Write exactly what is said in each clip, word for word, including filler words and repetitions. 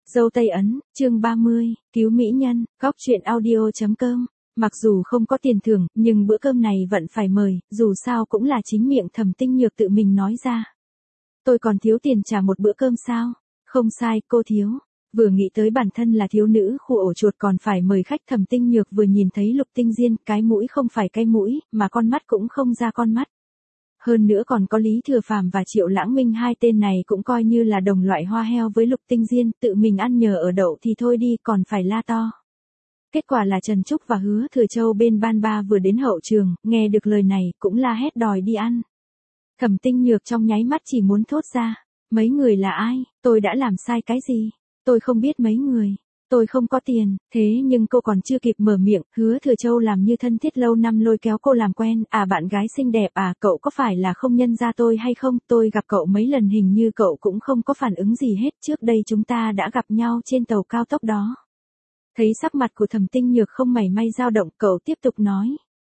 Dâu Tây Ấn, chương ba mươi, cứu mỹ nhân, góc truyện audio.com. Mặc dù không có tiền thưởng, nhưng bữa cơm này vẫn phải mời, dù sao cũng là chính miệng Thẩm Tinh Nhược tự mình nói ra. Tôi còn thiếu tiền trả một bữa cơm sao? Không sai, cô thiếu. Vừa nghĩ tới bản thân là thiếu nữ khu ổ chuột còn phải mời khách, Thẩm Tinh Nhược vừa nhìn thấy Lục Tinh Diên, cái mũi không phải cái mũi, mà con mắt cũng không ra con mắt. Hơn nữa còn có Lý Thừa Phàm và Triệu Lãng Minh, hai tên này cũng coi như là đồng loại hoa heo với Lục Tinh Diên, tự mình ăn nhờ ở đậu thì thôi đi, còn phải la to. Kết quả là Trần Trúc và Hứa Thừa Châu bên ban ba vừa đến hậu trường, nghe được lời này, cũng la hét đòi đi ăn. Thẩm Tinh Nhược trong nháy mắt chỉ muốn thốt ra, mấy người là ai, tôi đã làm sai cái gì, tôi không biết mấy người. Tôi không có tiền, thế nhưng cô còn chưa kịp mở miệng, Hứa Thừa Châu làm như thân thiết lâu năm lôi kéo cô làm quen, à bạn gái xinh đẹp à, cậu có phải là không nhận ra tôi hay không, tôi gặp cậu mấy lần hình như cậu cũng không có phản ứng gì hết, trước đây chúng ta đã gặp nhau trên tàu cao tốc đó. Thấy sắc mặt của Thẩm Tinh Nhược không mảy may dao động, cậu tiếp tục nói.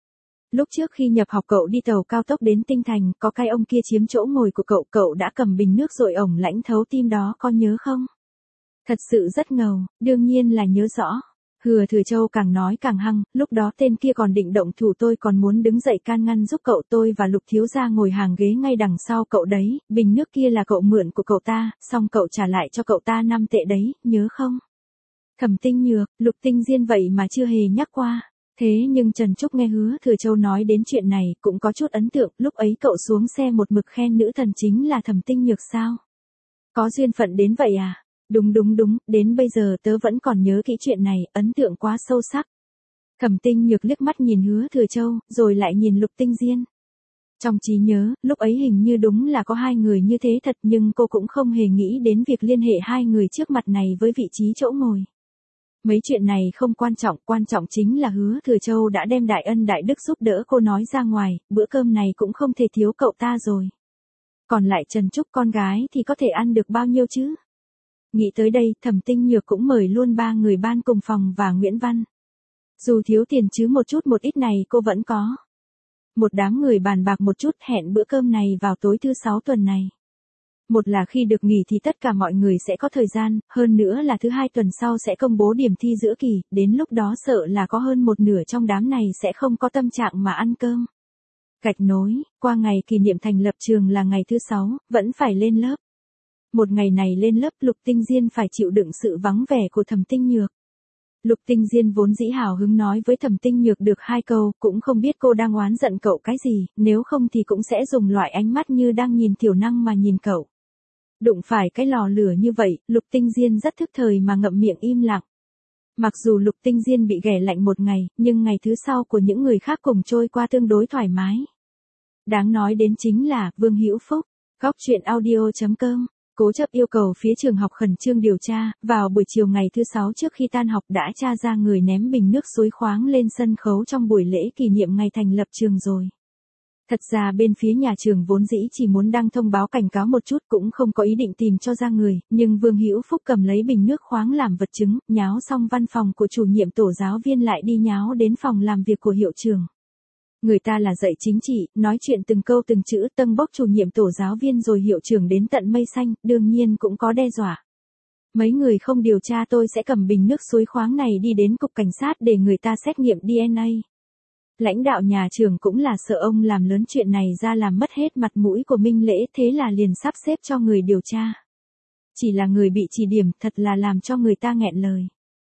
Lúc trước khi nhập học cậu đi tàu cao tốc đến Tinh Thành, có cái ông kia chiếm chỗ ngồi của cậu, cậu đã cầm bình nước rồi ổng lãnh thấu tim đó, có nhớ không? Thật sự rất ngầu, đương nhiên là nhớ rõ. Hứa Thừa Châu càng nói càng hăng, lúc đó tên kia còn định động thủ, tôi còn muốn đứng dậy can ngăn giúp cậu, tôi và Lục thiếu gia ngồi hàng ghế ngay đằng sau cậu đấy, bình nước kia là cậu mượn của cậu ta, xong cậu trả lại cho cậu ta năm tệ đấy, nhớ không? Thẩm Tinh Nhược, Lục Tinh Diên vậy mà chưa hề nhắc qua. Thế nhưng Trần Trúc nghe Hứa Thừa Châu nói đến chuyện này cũng có chút ấn tượng, lúc ấy cậu xuống xe một mực khen nữ thần chính là Thẩm Tinh Nhược sao? Có duyên phận đến vậy à? Đúng đúng đúng, đến bây giờ tớ vẫn còn nhớ kỹ chuyện này, ấn tượng quá sâu sắc. Thẩm Tinh Nhược liếc mắt nhìn Hứa Thừa Châu, rồi lại nhìn Lục Tinh Diên. Trong trí nhớ, lúc ấy hình như đúng là có hai người như thế thật, nhưng cô cũng không hề nghĩ đến việc liên hệ hai người trước mặt này với vị trí chỗ ngồi. Mấy chuyện này không quan trọng, quan trọng chính là Hứa Thừa Châu đã đem đại ân đại đức giúp đỡ cô nói ra ngoài, bữa cơm này cũng không thể thiếu cậu ta rồi. Còn lại Trần Trúc con gái thì có thể ăn được bao nhiêu chứ? Nghĩ tới đây, Thẩm Tinh Nhược cũng mời luôn ba người ban cùng phòng và Nguyễn Văn. Dù thiếu tiền chứ một chút một ít này cô vẫn có. Một đám người bàn bạc một chút, hẹn bữa cơm này vào tối thứ sáu tuần này. Một là khi được nghỉ thì tất cả mọi người sẽ có thời gian, hơn nữa là thứ hai tuần sau sẽ công bố điểm thi giữa kỳ, đến lúc đó sợ là có hơn một nửa trong đám này sẽ không có tâm trạng mà ăn cơm. Gạch nối, qua ngày kỷ niệm thành lập trường là ngày thứ sáu, vẫn phải lên lớp. Một ngày này lên lớp, Lục Tinh Diên phải chịu đựng sự vắng vẻ của Thẩm Tinh Nhược. Lục Tinh Diên vốn dĩ hào hứng nói với Thẩm Tinh Nhược được hai câu, cũng không biết cô đang oán giận cậu cái gì, nếu không thì cũng sẽ dùng loại ánh mắt như đang nhìn tiểu năng mà nhìn cậu. Đụng phải cái lò lửa như vậy, Lục Tinh Diên rất thức thời mà ngậm miệng im lặng. Mặc dù Lục Tinh Diên bị ghẻ lạnh một ngày, nhưng ngày thứ sau của những người khác cùng trôi qua tương đối thoải mái. Đáng nói đến chính là Vương Hữu Phúc, góc truyện audio.com. Cố chấp yêu cầu phía trường học khẩn trương điều tra, vào buổi chiều ngày thứ sáu trước khi tan học đã tra ra người ném bình nước suối khoáng lên sân khấu trong buổi lễ kỷ niệm ngày thành lập trường rồi. Thật ra bên phía nhà trường vốn dĩ chỉ muốn đăng thông báo cảnh cáo một chút, cũng không có ý định tìm cho ra người, nhưng Vương Hữu Phúc cầm lấy bình nước khoáng làm vật chứng, nháo xong văn phòng của chủ nhiệm tổ giáo viên lại đi nháo đến phòng làm việc của hiệu trưởng. Người ta là dạy chính trị, nói chuyện từng câu từng chữ, tâng bốc chủ nhiệm tổ giáo viên rồi hiệu trưởng đến tận mây xanh, đương nhiên cũng có đe dọa. Mấy người không điều tra tôi sẽ cầm bình nước suối khoáng này đi đến cục cảnh sát để người ta xét nghiệm đê en a. Lãnh đạo nhà trường cũng là sợ ông làm lớn chuyện này ra làm mất hết mặt mũi của Minh Lễ, thế là liền sắp xếp cho người điều tra. Chỉ là người bị chỉ điểm thật là làm cho người ta nghẹn lời.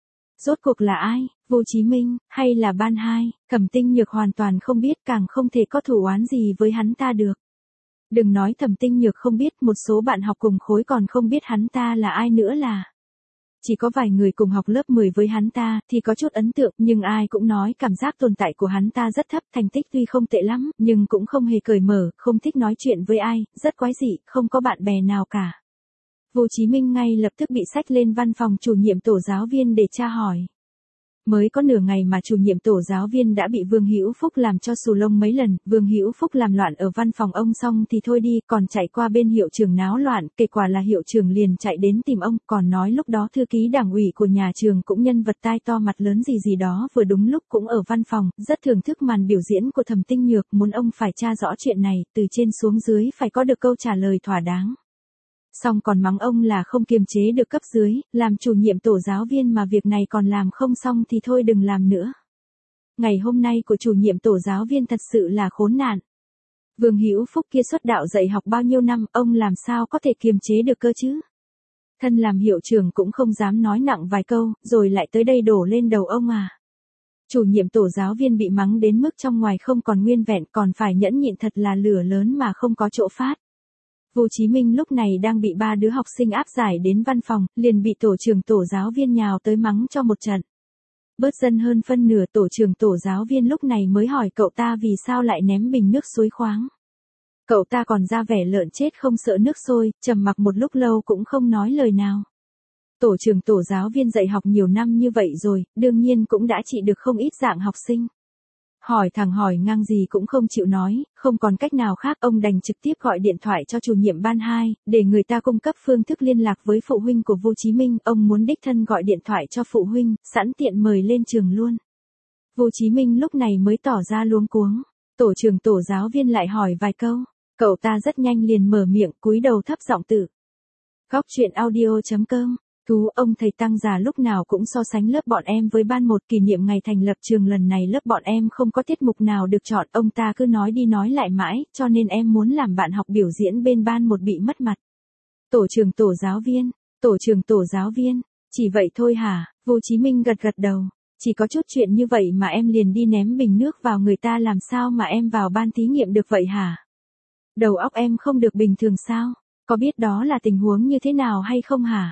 Rốt cuộc là ai, Vô Chí Minh, hay là Ban Hai? Thẩm Tinh Nhược hoàn toàn không biết, càng không thể có thủ oán gì với hắn ta được. Đừng nói Thẩm Tinh Nhược không biết, một số bạn học cùng khối còn không biết hắn ta là ai nữa là. Chỉ có vài người cùng học lớp mười với hắn ta thì có chút ấn tượng, nhưng ai cũng nói cảm giác tồn tại của hắn ta rất thấp, thành tích tuy không tệ lắm, nhưng cũng không hề cởi mở, không thích nói chuyện với ai, rất quái dị, không có bạn bè nào cả. Vô Chí Minh ngay lập tức bị xách lên văn phòng chủ nhiệm tổ giáo viên để tra hỏi. Mới có nửa ngày mà chủ nhiệm tổ giáo viên đã bị Vương Hữu Phúc làm cho xù lông mấy lần, Vương Hữu Phúc làm loạn ở văn phòng ông xong thì thôi đi, còn chạy qua bên hiệu trưởng náo loạn, kết quả là hiệu trưởng liền chạy đến tìm ông, còn nói lúc đó thư ký đảng ủy của nhà trường cũng nhân vật tai to mặt lớn gì gì đó vừa đúng lúc cũng ở văn phòng, rất thưởng thức màn biểu diễn của Thẩm Tinh Nhược, muốn ông phải tra rõ chuyện này, từ trên xuống dưới phải có được câu trả lời thỏa đáng. Xong còn mắng ông là không kiềm chế được cấp dưới, làm chủ nhiệm tổ giáo viên mà việc này còn làm không xong thì thôi đừng làm nữa. Ngày hôm nay của chủ nhiệm tổ giáo viên thật sự là khốn nạn. Vương Hữu Phúc kia xuất đạo dạy học bao nhiêu năm, ông làm sao có thể kiềm chế được cơ chứ? Thân làm hiệu trưởng cũng không dám nói nặng vài câu, rồi lại tới đây đổ lên đầu ông à. Chủ nhiệm tổ giáo viên bị mắng đến mức trong ngoài không còn nguyên vẹn, còn phải nhẫn nhịn thật là lửa lớn mà không có chỗ phát. Vô Chí Minh lúc này đang bị ba đứa học sinh áp giải đến văn phòng, liền bị tổ trưởng tổ giáo viên nhào tới mắng cho một trận. Bớt dân hơn phân nửa, tổ trưởng tổ giáo viên lúc này mới hỏi cậu ta vì sao lại ném bình nước suối khoáng. Cậu ta còn ra vẻ lợn chết không sợ nước sôi, trầm mặc một lúc lâu cũng không nói lời nào. Tổ trưởng tổ giáo viên dạy học nhiều năm như vậy rồi, đương nhiên cũng đã trị được không ít dạng học sinh. Hỏi thẳng hỏi ngang gì cũng không chịu nói, không còn cách nào khác ông đành trực tiếp gọi điện thoại cho chủ nhiệm ban hai, để người ta cung cấp phương thức liên lạc với phụ huynh của Vô Chí Minh. Ông muốn đích thân gọi điện thoại cho phụ huynh, sẵn tiện mời lên trường luôn. Vô Chí Minh lúc này mới tỏ ra luống cuống. Tổ trưởng tổ giáo viên lại hỏi vài câu, cậu ta rất nhanh liền mở miệng, cúi đầu thấp giọng tự. Góc chuyện audio chấm com. Thú ông thầy tăng già lúc nào cũng so sánh lớp bọn em với ban một. Kỷ niệm ngày thành lập trường lần này lớp bọn em không có tiết mục nào được chọn, ông ta cứ nói đi nói lại mãi, cho nên em muốn làm bạn học biểu diễn bên ban một bị mất mặt. Tổ trưởng tổ giáo viên, tổ trưởng tổ giáo viên, chỉ vậy thôi hả? Vô Chí Minh gật gật đầu, chỉ có chút chuyện như vậy mà em liền đi ném bình nước vào người ta, làm sao mà em vào ban thí nghiệm được vậy hả? Đầu óc em không được bình thường sao? Có biết đó là tình huống như thế nào hay không hả?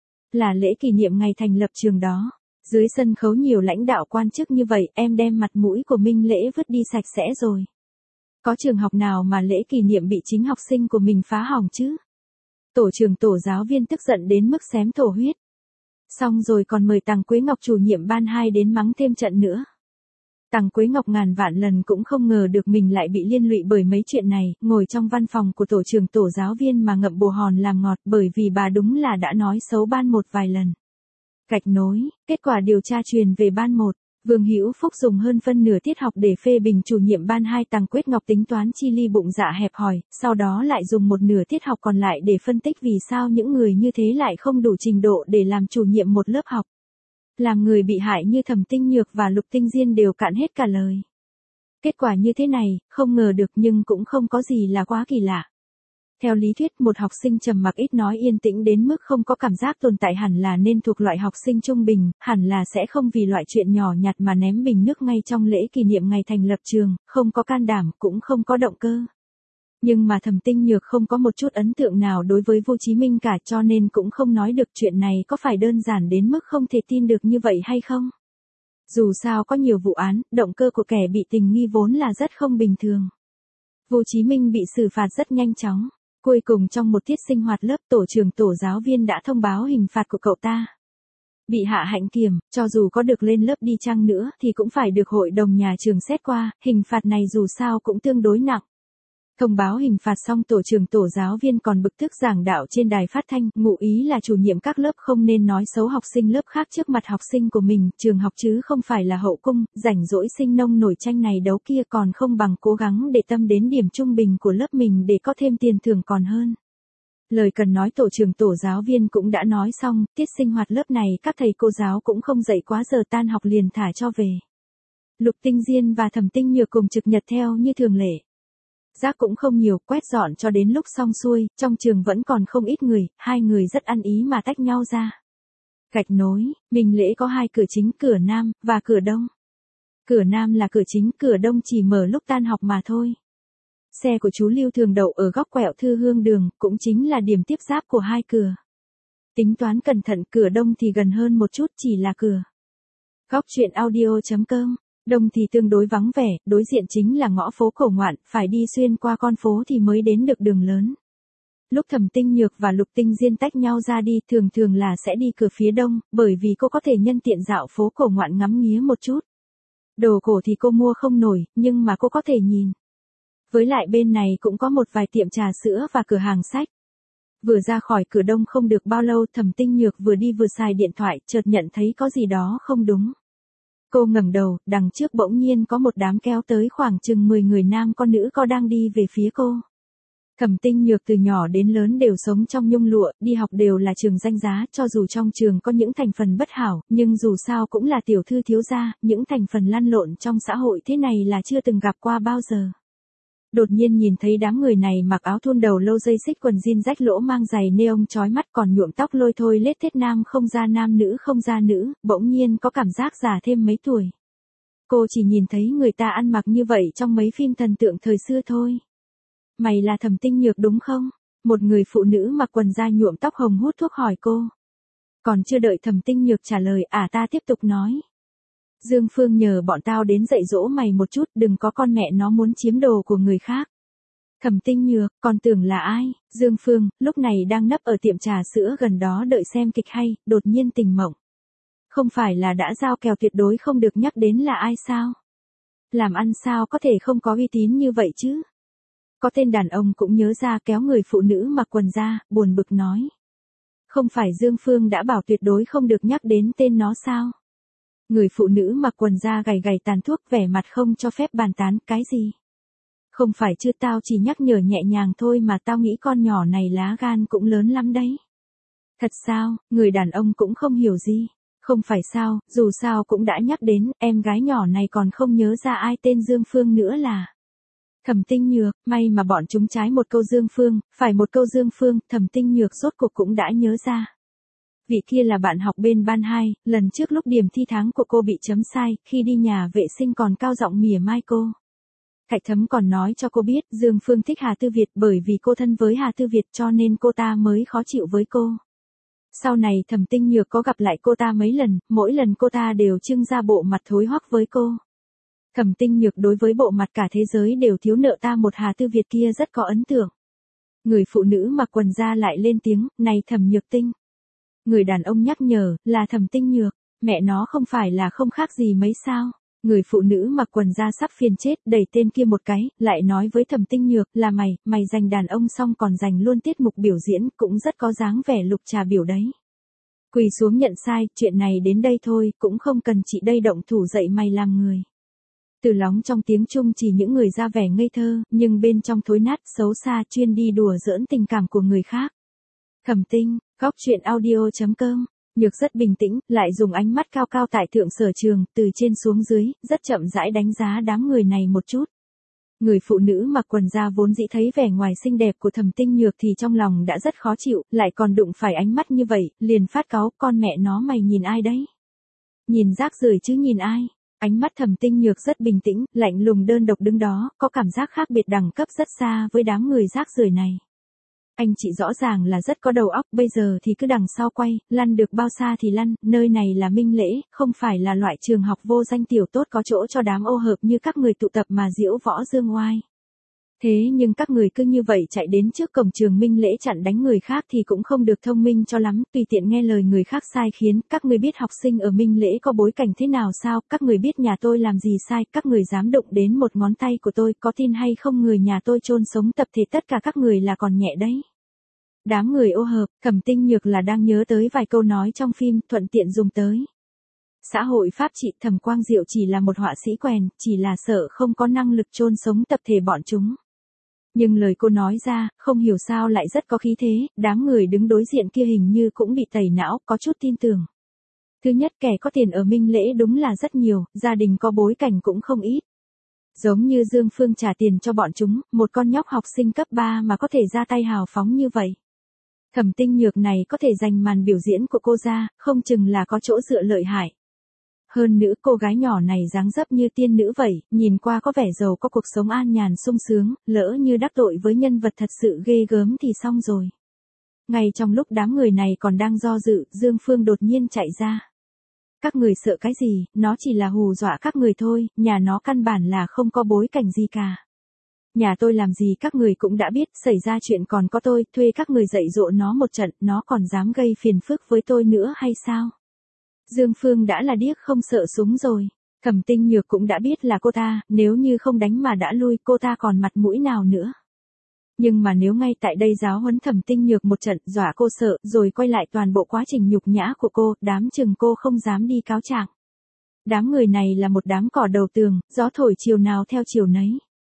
Là lễ kỷ niệm ngày thành lập trường đó. Dưới sân khấu nhiều lãnh đạo quan chức như vậy, em đem mặt mũi của Minh Lễ vứt đi sạch sẽ rồi. Có trường học nào mà lễ kỷ niệm bị chính học sinh của mình phá hỏng chứ? Tổ trưởng tổ giáo viên tức giận đến mức xém thổ huyết. Xong rồi còn mời Tằng Quế Ngọc chủ nhiệm ban hai đến mắng thêm trận nữa. Tằng Quế Ngọc ngàn vạn lần cũng không ngờ được mình lại bị liên lụy bởi mấy chuyện này, ngồi trong văn phòng của tổ trưởng tổ giáo viên mà ngậm bồ hòn làm ngọt, bởi vì bà đúng là đã nói xấu ban một vài lần. Gạch nối, kết quả điều tra truyền về ban một, Vương Hữu Phúc dùng hơn phân nửa tiết học để phê bình chủ nhiệm ban hai Tằng Quế Ngọc tính toán chi ly bụng dạ hẹp hòi, sau đó lại dùng một nửa tiết học còn lại để phân tích vì sao những người như thế lại không đủ trình độ để làm chủ nhiệm một lớp học. Làm người bị hại như Thẩm Tinh Nhược và Lục Tinh Diên đều cạn hết cả lời. Kết quả như thế này, không ngờ được nhưng cũng không có gì là quá kỳ lạ. Theo lý thuyết, một học sinh trầm mặc ít nói yên tĩnh đến mức không có cảm giác tồn tại hẳn là nên thuộc loại học sinh trung bình, hẳn là sẽ không vì loại chuyện nhỏ nhặt mà ném bình nước ngay trong lễ kỷ niệm ngày thành lập trường, không có can đảm cũng không có động cơ. Nhưng mà Thẩm Tinh Nhược không có một chút ấn tượng nào đối với Vô Chí Minh cả, cho nên cũng không nói được chuyện này có phải đơn giản đến mức không thể tin được như vậy hay không. Dù sao có nhiều vụ án, động cơ của kẻ bị tình nghi vốn là rất không bình thường. Vô Chí Minh bị xử phạt rất nhanh chóng. Cuối cùng trong một tiết sinh hoạt lớp, tổ trưởng tổ giáo viên đã thông báo hình phạt của cậu ta. Bị hạ hạnh kiểm, cho dù có được lên lớp đi chăng nữa thì cũng phải được hội đồng nhà trường xét qua, hình phạt này dù sao cũng tương đối nặng. Thông báo hình phạt xong, tổ trưởng tổ giáo viên còn bực tức giảng đạo trên đài phát thanh, ngụ ý là chủ nhiệm các lớp không nên nói xấu học sinh lớp khác trước mặt học sinh của mình, trường học chứ không phải là hậu cung, rảnh rỗi sinh nông nổi tranh này đấu kia, còn không bằng cố gắng để tâm đến điểm trung bình của lớp mình để có thêm tiền thưởng còn hơn. Lời cần nói tổ trưởng tổ giáo viên cũng đã nói xong, tiết sinh hoạt lớp này các thầy cô giáo cũng không dạy quá giờ tan học liền thả cho về. Lục Tinh Diên và Thẩm Tinh Nhược cùng trực nhật theo như thường lệ. Rác cũng không nhiều, quét dọn cho đến lúc xong xuôi, trong trường vẫn còn không ít người, hai người rất ăn ý mà tách nhau ra. Gạch nối, Minh Lễ có hai cửa chính, cửa Nam và cửa Đông. Cửa Nam là cửa chính, cửa Đông chỉ mở lúc tan học mà thôi. Xe của chú Lưu thường đậu ở góc quẹo Thư Hương đường, cũng chính là điểm tiếp giáp của hai cửa. Tính toán cẩn thận, cửa Đông thì gần hơn một chút, chỉ là cửa. Góc chuyện audio chấm com. Đông thì tương đối vắng vẻ, đối diện chính là ngõ phố cổ ngoạn, phải đi xuyên qua con phố thì mới đến được đường lớn. Lúc Thẩm Tinh Nhược và Lục Tinh Diên tách nhau ra đi, thường thường là sẽ đi cửa phía đông, bởi vì cô có thể nhân tiện dạo phố cổ ngoạn ngắm nghía một chút. Đồ cổ thì cô mua không nổi, nhưng mà cô có thể nhìn. Với lại bên này cũng có một vài tiệm trà sữa và cửa hàng sách. Vừa ra khỏi cửa đông không được bao lâu, Thẩm Tinh Nhược vừa đi vừa xài điện thoại, chợt nhận thấy có gì đó không đúng. Cô ngẩng đầu, đằng trước bỗng nhiên có một đám kéo tới khoảng chừng mười người nam con nữ co đang đi về phía cô. Thẩm Tinh Nhược từ nhỏ đến lớn đều sống trong nhung lụa, đi học đều là trường danh giá, cho dù trong trường có những thành phần bất hảo, nhưng dù sao cũng là tiểu thư thiếu gia, những thành phần lăn lộn trong xã hội thế này là chưa từng gặp qua bao giờ. Đột nhiên nhìn thấy đám người này mặc áo thun đầu lâu dây xích quần jean rách lỗ mang giày neon chói mắt còn nhuộm tóc lôi thôi lết thết nam không ra nam nữ không ra nữ, bỗng nhiên có cảm giác già thêm mấy tuổi. Cô chỉ nhìn thấy người ta ăn mặc như vậy trong mấy phim thần tượng thời xưa thôi. Mày là Thẩm Tinh Nhược đúng không? Một người phụ nữ mặc quần da nhuộm tóc hồng hút thuốc hỏi cô. Còn chưa đợi Thẩm Tinh Nhược trả lời, à ta tiếp tục nói. Dương Phương nhờ bọn tao đến dạy dỗ mày một chút, đừng có con mẹ nó muốn chiếm đồ của người khác. Thẩm Tinh Nhược, còn tưởng là ai? Dương Phương, lúc này đang nấp ở tiệm trà sữa gần đó đợi xem kịch hay, đột nhiên tình mộng. Không phải là đã giao kèo tuyệt đối không được nhắc đến là ai sao? Làm ăn sao có thể không có uy tín như vậy chứ? Có tên đàn ông cũng nhớ ra kéo người phụ nữ mặc quần ra, buồn bực nói. Không phải Dương Phương đã bảo tuyệt đối không được nhắc đến tên nó sao? Người phụ nữ mặc quần da gầy gầy tàn thuốc vẻ mặt không cho phép bàn tán, cái gì? Không phải chứ tao chỉ nhắc nhở nhẹ nhàng thôi mà tao nghĩ con nhỏ này lá gan cũng lớn lắm đấy. Thật sao, người đàn ông cũng không hiểu gì. Không phải sao, dù sao cũng đã nhắc đến, em gái nhỏ này còn không nhớ ra ai tên Dương Phương nữa là. Thẩm Tinh Nhược, may mà bọn chúng trái một câu Dương Phương, phải một câu Dương Phương, Thẩm Tinh Nhược rốt cuộc cũng đã nhớ ra. Vị kia là bạn học bên ban hai, lần trước lúc điểm thi tháng của cô bị chấm sai, khi đi nhà vệ sinh còn cao giọng mỉa mai cô. Thạch Thấm còn nói cho cô biết Dương Phương thích Hà Tư Việt bởi vì cô thân với Hà Tư Việt cho nên cô ta mới khó chịu với cô. Sau này Thẩm Tinh Nhược có gặp lại cô ta mấy lần, mỗi lần cô ta đều trưng ra bộ mặt thối hoắc với cô. Thẩm Tinh Nhược đối với bộ mặt cả thế giới đều thiếu nợ ta một Hà Tư Việt kia rất có ấn tượng. Người phụ nữ mặc quần da lại lên tiếng, này Thẩm Nhược Tinh. Người đàn ông nhắc nhở, là Thẩm Tinh Nhược, mẹ nó không phải là không khác gì mấy sao. Người phụ nữ mặc quần da sắp phiền chết, đẩy tên kia một cái, lại nói với Thẩm Tinh Nhược, là mày, mày giành đàn ông xong còn giành luôn tiết mục biểu diễn, cũng rất có dáng vẻ lục trà biểu đấy. Quỳ xuống nhận sai, chuyện này đến đây thôi, cũng không cần chị đây động thủ dạy mày làm người. Từ lóng trong tiếng Trung chỉ những người ra vẻ ngây thơ, nhưng bên trong thối nát, xấu xa, chuyên đi đùa giỡn tình cảm của người khác. Thẩm Tinh, góc truyện audio chấm com. Nhược rất bình tĩnh, lại dùng ánh mắt cao cao tại thượng sở trường, từ trên xuống dưới, rất chậm rãi đánh giá đám người này một chút. Người phụ nữ mặc quần da vốn dĩ thấy vẻ ngoài xinh đẹp của Thẩm Tinh Nhược thì trong lòng đã rất khó chịu, lại còn đụng phải ánh mắt như vậy, liền phát cáu, con mẹ nó mày nhìn ai đấy? Nhìn rác rưởi chứ nhìn ai? Ánh mắt Thẩm Tinh Nhược rất bình tĩnh, lạnh lùng đơn độc đứng đó, có cảm giác khác biệt đẳng cấp rất xa với đám người rác rưởi này. Anh chị rõ ràng là rất có đầu óc, bây giờ thì cứ đằng sau quay, lăn được bao xa thì lăn, nơi này là Minh Lễ, không phải là loại trường học vô danh tiểu tốt có chỗ cho đám ô hợp như các người tụ tập mà diễu võ dương oai. Thế nhưng các người cứ như vậy chạy đến trước cổng trường Minh Lễ chặn đánh người khác thì cũng không được thông minh cho lắm, tùy tiện nghe lời người khác sai khiến, các người biết học sinh ở Minh Lễ có bối cảnh thế nào sao, các người biết nhà tôi làm gì sai, các người dám đụng đến một ngón tay của tôi, có tin hay không người nhà tôi chôn sống tập thể tất cả các người là còn nhẹ đấy. Đám người ô hợp, Thẩm Tinh Nhược là đang nhớ tới vài câu nói trong phim, thuận tiện dùng tới. Xã hội pháp trị, Thẩm Quang Diệu chỉ là một họa sĩ quèn, chỉ là sợ không có năng lực chôn sống tập thể bọn chúng. Nhưng lời cô nói ra, không hiểu sao lại rất có khí thế, đám người đứng đối diện kia hình như cũng bị tẩy não, có chút tin tưởng. Thứ nhất, kẻ có tiền ở Minh Lễ đúng là rất nhiều, gia đình có bối cảnh cũng không ít. Giống như Dương Phương trả tiền cho bọn chúng, một con nhóc học sinh cấp ba mà có thể ra tay hào phóng như vậy. Thẩm Tinh Nhược này có thể giành màn biểu diễn của cô ra, không chừng là có chỗ dựa lợi hại. Hơn nữa cô gái nhỏ này dáng dấp như tiên nữ vậy, nhìn qua có vẻ giàu có cuộc sống an nhàn sung sướng, lỡ như đắc tội với nhân vật thật sự ghê gớm thì xong rồi. Ngay trong lúc đám người này còn đang do dự, Dương Phương đột nhiên chạy ra. Các người sợ cái gì, nó chỉ là hù dọa các người thôi, nhà nó căn bản là không có bối cảnh gì cả. Nhà tôi làm gì các người cũng đã biết, xảy ra chuyện còn có tôi, thuê các người dạy dỗ nó một trận, nó còn dám gây phiền phức với tôi nữa hay sao? Dương Phương đã là điếc không sợ súng rồi. Thẩm Tinh Nhược cũng đã biết là cô ta, nếu như không đánh mà đã lui cô ta còn mặt mũi nào nữa. Nhưng mà nếu ngay tại đây giáo huấn Thẩm Tinh Nhược một trận, dọa cô sợ, rồi quay lại toàn bộ quá trình nhục nhã của cô, đám chừng cô không dám đi cáo trạng. Đám người này là một đám cỏ đầu tường, gió thổi chiều nào theo chiều nấy.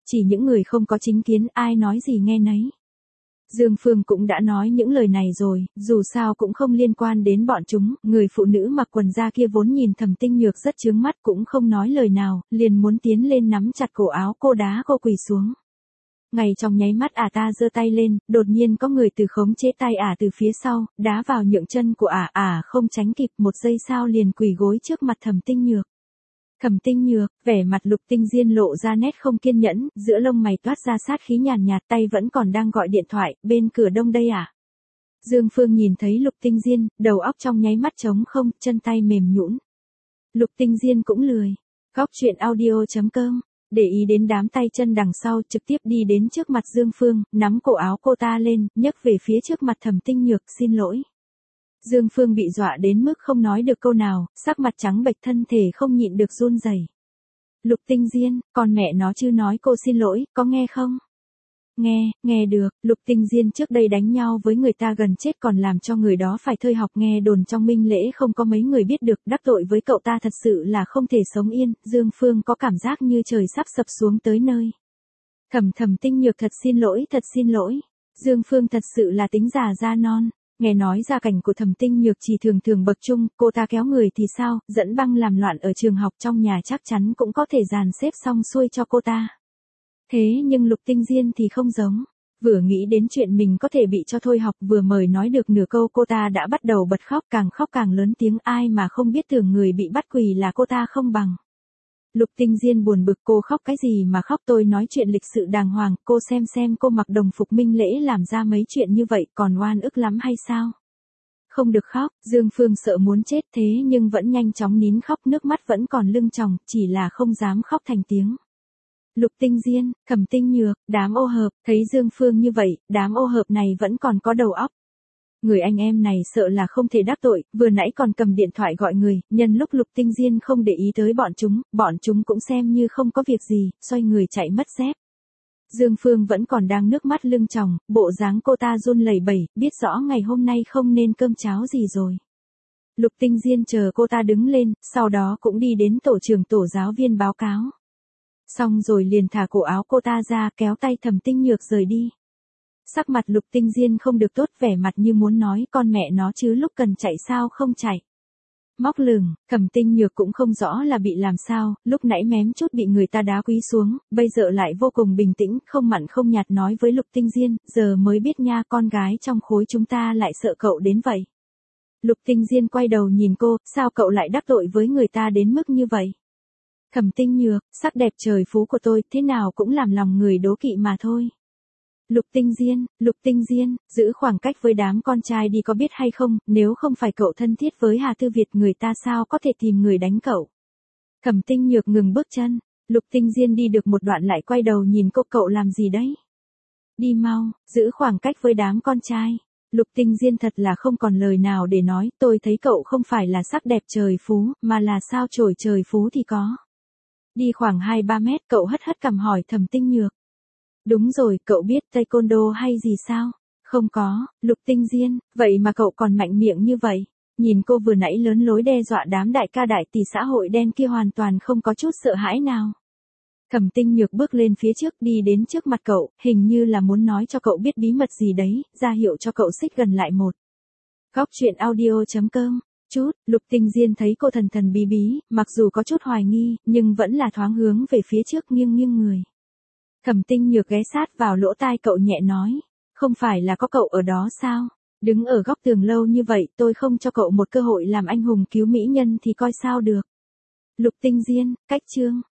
chỉ những người không có chính kiến ai nói gì nghe nấy. Dương Phương cũng đã nói những lời này rồi, dù sao cũng không liên quan đến bọn chúng, người phụ nữ mặc quần da kia vốn nhìn Thẩm Tinh Nhược rất chướng mắt cũng không nói lời nào, liền muốn tiến lên nắm chặt cổ áo cô đá cô quỳ xuống. Ngay trong nháy mắt ả ta giơ tay lên, đột nhiên có người từ khống chế tay ả từ phía sau, đá vào nhượng chân của ả, ả không tránh kịp một giây sau liền quỳ gối trước mặt Thẩm Tinh Nhược. Thẩm Tinh Nhược, vẻ mặt Lục Tinh Diên lộ ra nét không kiên nhẫn, giữa lông mày toát ra sát khí nhàn nhạt, tay vẫn còn đang gọi điện thoại, bên cửa đông đây à? Dương Phương nhìn thấy Lục Tinh Diên, đầu óc trong nháy mắt trống không, chân tay mềm nhũn. Lục Tinh Diên cũng lười. Góc truyện audio chấm com, để ý đến đám tay chân đằng sau, trực tiếp đi đến trước mặt Dương Phương, nắm cổ áo cô ta lên, nhấc về phía trước mặt Thẩm Tinh Nhược, xin lỗi. Dương Phương bị dọa đến mức không nói được câu nào, sắc mặt trắng bệch thân thể không nhịn được run rẩy. Lục Tinh Diên, con mẹ nó chứ nói cô xin lỗi, có nghe không? Nghe, nghe được, Lục Tinh Diên trước đây đánh nhau với người ta gần chết còn làm cho người đó phải thơi học, nghe đồn trong minh lễ không có mấy người biết được, đắc tội với cậu ta thật sự là không thể sống yên, Dương Phương có cảm giác như trời sắp sập xuống tới nơi. Thẩm Thẩm Tinh Nhược thật xin lỗi, thật xin lỗi, Dương Phương thật sự là tính già da non. Nghe nói gia cảnh của Thẩm Tinh Nhược chỉ thường thường bậc trung, cô ta kéo người thì sao, dẫn băng làm loạn ở trường học trong nhà chắc chắn cũng có thể dàn xếp xong xuôi cho cô ta. Thế nhưng Lục Tinh Diên thì không giống. Vừa nghĩ đến chuyện mình có thể bị cho thôi học, vừa mời nói được nửa câu cô ta đã bắt đầu bật khóc, càng khóc càng lớn tiếng, ai mà không biết tưởng người bị bắt quỳ là cô ta không bằng. Lục Tinh Diên buồn bực, cô khóc cái gì mà khóc, tôi nói chuyện lịch sự đàng hoàng, cô xem xem cô mặc đồng phục minh lễ làm ra mấy chuyện như vậy còn oan ức lắm hay sao? Không được khóc, Dương Phương sợ muốn chết thế nhưng vẫn nhanh chóng nín khóc, nước mắt vẫn còn lưng tròng, chỉ là không dám khóc thành tiếng. Lục Tinh Diên, Thẩm Tinh Nhược, đám ô hợp, thấy Dương Phương như vậy, đám ô hợp này vẫn còn có đầu óc. Người anh em này sợ là không thể đắc tội, vừa nãy còn cầm điện thoại gọi người, nhân lúc Lục Tinh Diên không để ý tới bọn chúng, bọn chúng cũng xem như không có việc gì, xoay người chạy mất dép. Dương Phương vẫn còn đang nước mắt lưng tròng, bộ dáng cô ta run lẩy bẩy, biết rõ ngày hôm nay không nên cơm cháo gì rồi. Lục Tinh Diên chờ cô ta đứng lên, sau đó cũng đi đến tổ trưởng tổ giáo viên báo cáo. Xong rồi liền thả cổ áo cô ta ra, kéo tay Thẩm Tinh Nhược rời đi. Sắc mặt Lục Tinh Diên không được tốt, vẻ mặt như muốn nói con mẹ nó chứ lúc cần chạy sao không chạy. Móc lửng, Thẩm Tinh Nhược cũng không rõ là bị làm sao, lúc nãy mém chút bị người ta đá quý xuống, bây giờ lại vô cùng bình tĩnh, không mặn không nhạt nói với Lục Tinh Diên, giờ mới biết nha, con gái trong khối chúng ta lại sợ cậu đến vậy. Lục Tinh Diên quay đầu nhìn cô, sao cậu lại đắc tội với người ta đến mức như vậy? Thẩm Tinh Nhược, sắc đẹp trời phú của tôi, thế nào cũng làm lòng người đố kỵ mà thôi. Lục Tinh Diên, Lục Tinh Diên, giữ khoảng cách với đám con trai đi có biết hay không, nếu không phải cậu thân thiết với Hà Tư Việt người ta sao có thể tìm người đánh cậu. Thẩm Tinh Nhược ngừng bước chân, Lục Tinh Diên đi được một đoạn lại quay đầu nhìn cô, cậu làm gì đấy? Đi mau, giữ khoảng cách với đám con trai. Lục Tinh Diên thật là không còn lời nào để nói, tôi thấy cậu không phải là sắc đẹp trời phú, mà là sao chổi trời phú thì có. Đi khoảng hai ba mét cậu hất hất cằm hỏi Thẩm Tinh Nhược. Đúng rồi, cậu biết taekwondo hay gì sao? Không có, Lục Tinh Diên, vậy mà cậu còn mạnh miệng như vậy. Nhìn cô vừa nãy lớn lối đe dọa đám đại ca đại tỷ xã hội đen kia hoàn toàn không có chút sợ hãi nào. Thẩm Tinh Nhược bước lên phía trước đi đến trước mặt cậu, hình như là muốn nói cho cậu biết bí mật gì đấy, ra hiệu cho cậu xích gần lại một. Góc truyện audio chấm com. Chút, Lục Tinh Diên thấy cô thần thần bí bí, mặc dù có chút hoài nghi, nhưng vẫn là thoáng hướng về phía trước nghiêng nghiêng người. Thẩm Tinh Nhược ghé sát vào lỗ tai cậu nhẹ nói, không phải là có cậu ở đó sao? Đứng ở góc tường lâu như vậy, tôi không cho cậu một cơ hội làm anh hùng cứu mỹ nhân thì coi sao được. Lục Tinh Diên, cách chương.